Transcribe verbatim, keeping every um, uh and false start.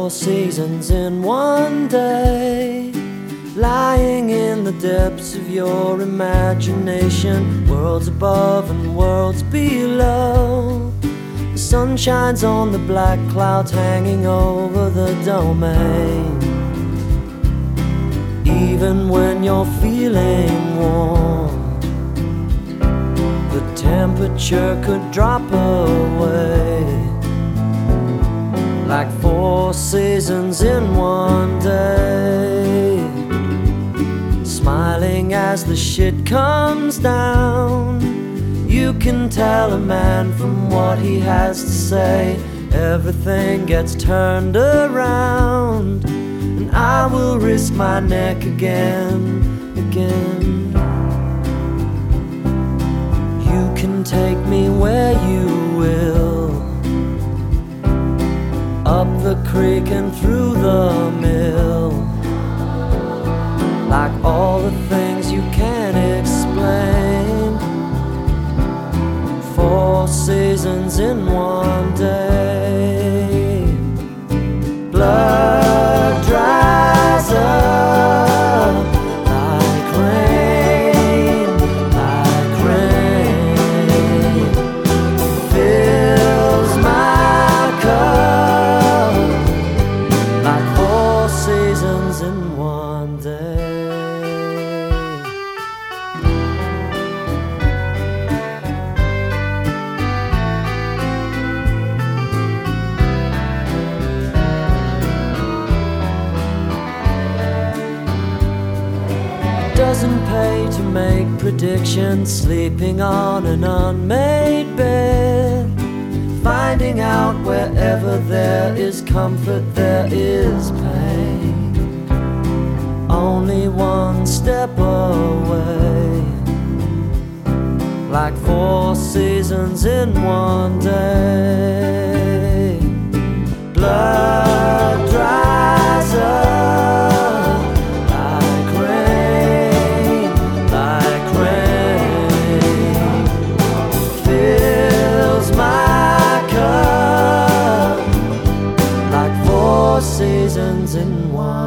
Four seasons in one day, lying in the depths of your imagination, worlds above and worlds below. The sun shines on the black clouds hanging over the domain. Even when you're feeling warm, the temperature could drop away, like four seasons in one day. Smiling as the shit comes down, you can tell a man from what he has to say. Everything gets turned around, and I will risk my neck again, again. You can take me where you will, up the creek and through the mill, like all the things you can't explain. Four seasons in one day. Blood dries up like rain, like rain. Fills my cup like four seasons in one day. Doesn't pay to make predictions, sleeping on an unmade bed, finding out wherever there is comfort there is pain, only one step away, like four seasons in one day. Blood dries up like rain, like rain. Fills my cup like four seasons in one.